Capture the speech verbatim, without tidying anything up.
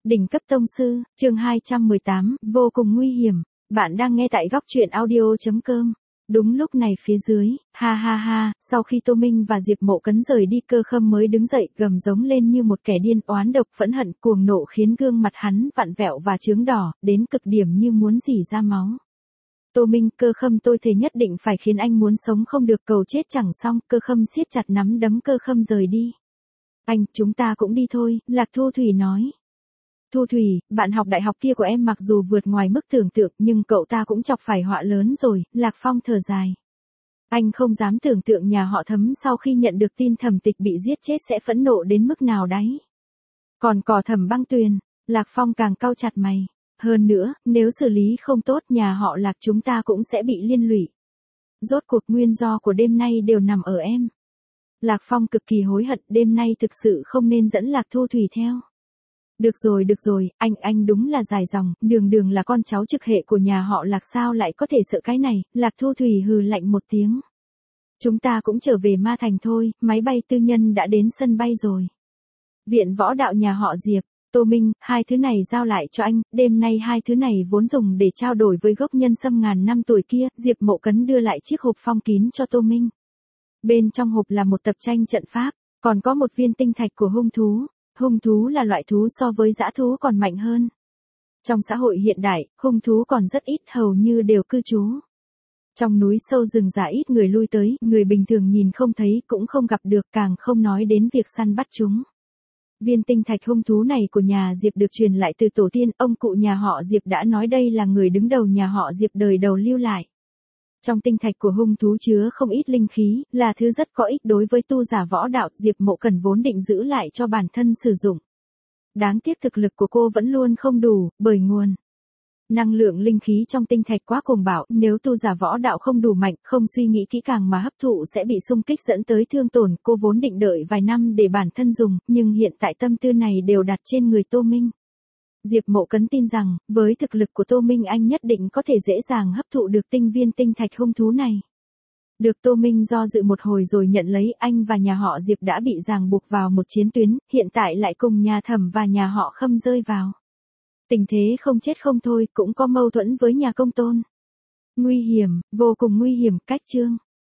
Đỉnh cấp tông sư, chương hai trăm mười tám, vô cùng nguy hiểm. Bạn đang nghe tại góc truyện audio.com. Đúng lúc này phía dưới, ha ha ha, sau khi Tô Minh và Diệp Mộ Cấn rời đi, Cơ Khâm mới đứng dậy, gầm giống lên như một kẻ điên, oán độc phẫn hận, cuồng nộ khiến gương mặt hắn vặn vẹo và chướng đỏ, đến cực điểm như muốn rỉ ra máu. Tô Minh, Cơ Khâm, tôi thề nhất định phải khiến anh muốn sống không được, cầu chết chẳng xong. Cơ Khâm siết chặt nắm đấm, Cơ Khâm rời đi. Anh, chúng ta cũng đi thôi, Lạc Thu Thủy nói. Thu Thủy, bạn học đại học kia của em mặc dù vượt ngoài mức tưởng tượng nhưng cậu ta cũng chọc phải họa lớn rồi, Lạc Phong thở dài. Anh không dám tưởng tượng nhà họ Thấm sau khi nhận được tin Thẩm Tịch bị giết chết sẽ phẫn nộ đến mức nào đấy. Còn cỏ Thẩm Băng Tuyền, Lạc Phong càng cau chặt mày. Hơn nữa, nếu xử lý không tốt nhà họ Lạc chúng ta cũng sẽ bị liên lụy. Rốt cuộc nguyên do của đêm nay đều nằm ở em. Lạc Phong cực kỳ hối hận, đêm nay thực sự không nên dẫn Lạc Thu Thủy theo. Được rồi được rồi, anh anh đúng là dài dòng, đường đường là con cháu trực hệ của nhà họ Lạc sao lại có thể sợ cái này. Lạc Thu Thủy hừ lạnh một tiếng. Chúng ta cũng trở về Ma Thành thôi, máy bay tư nhân đã đến sân bay rồi. Viện võ đạo nhà họ Diệp, Tô Minh, hai thứ này giao lại cho anh, đêm nay hai thứ này vốn dùng để trao đổi với gốc nhân sâm ngàn năm tuổi kia. Diệp Mộ Cấn đưa lại chiếc hộp phong kín cho Tô Minh. Bên trong hộp là một tập tranh trận pháp, còn có một viên tinh thạch của hung thú. Hung thú là loại thú so với dã thú còn mạnh hơn. Trong xã hội hiện đại, hung thú còn rất ít, hầu như đều cư trú trong núi sâu rừng già, ít người lui tới, người bình thường nhìn không thấy cũng không gặp được, càng không nói đến việc săn bắt chúng. Viên tinh thạch hung thú này của nhà Diệp được truyền lại từ tổ tiên, ông cụ nhà họ Diệp đã nói đây là người đứng đầu nhà họ Diệp đời đầu lưu lại. Trong tinh thạch của hung thú chứa không ít linh khí, là thứ rất có ích đối với tu giả võ đạo. Diệp Mộ Cẩn vốn định giữ lại cho bản thân sử dụng. Đáng tiếc thực lực của cô vẫn luôn không đủ, bởi nguồn năng lượng linh khí trong tinh thạch quá cuồng bạo, nếu tu giả võ đạo không đủ mạnh, không suy nghĩ kỹ càng mà hấp thụ sẽ bị xung kích dẫn tới thương tổn. Cô vốn định đợi vài năm để bản thân dùng, nhưng hiện tại tâm tư này đều đặt trên người Tô Minh. Diệp Mộ Cấn tin rằng, với thực lực của Tô Minh anh nhất định có thể dễ dàng hấp thụ được tinh viên tinh thạch hung thú này. Được Tô Minh do dự một hồi rồi nhận lấy. Anh và nhà họ Diệp đã bị ràng buộc vào một chiến tuyến, hiện tại lại cùng nhà Thẩm và nhà họ Khâm rơi vào tình thế không chết không thôi, cũng có mâu thuẫn với nhà Công Tôn. Nguy hiểm, vô cùng nguy hiểm. Cách chương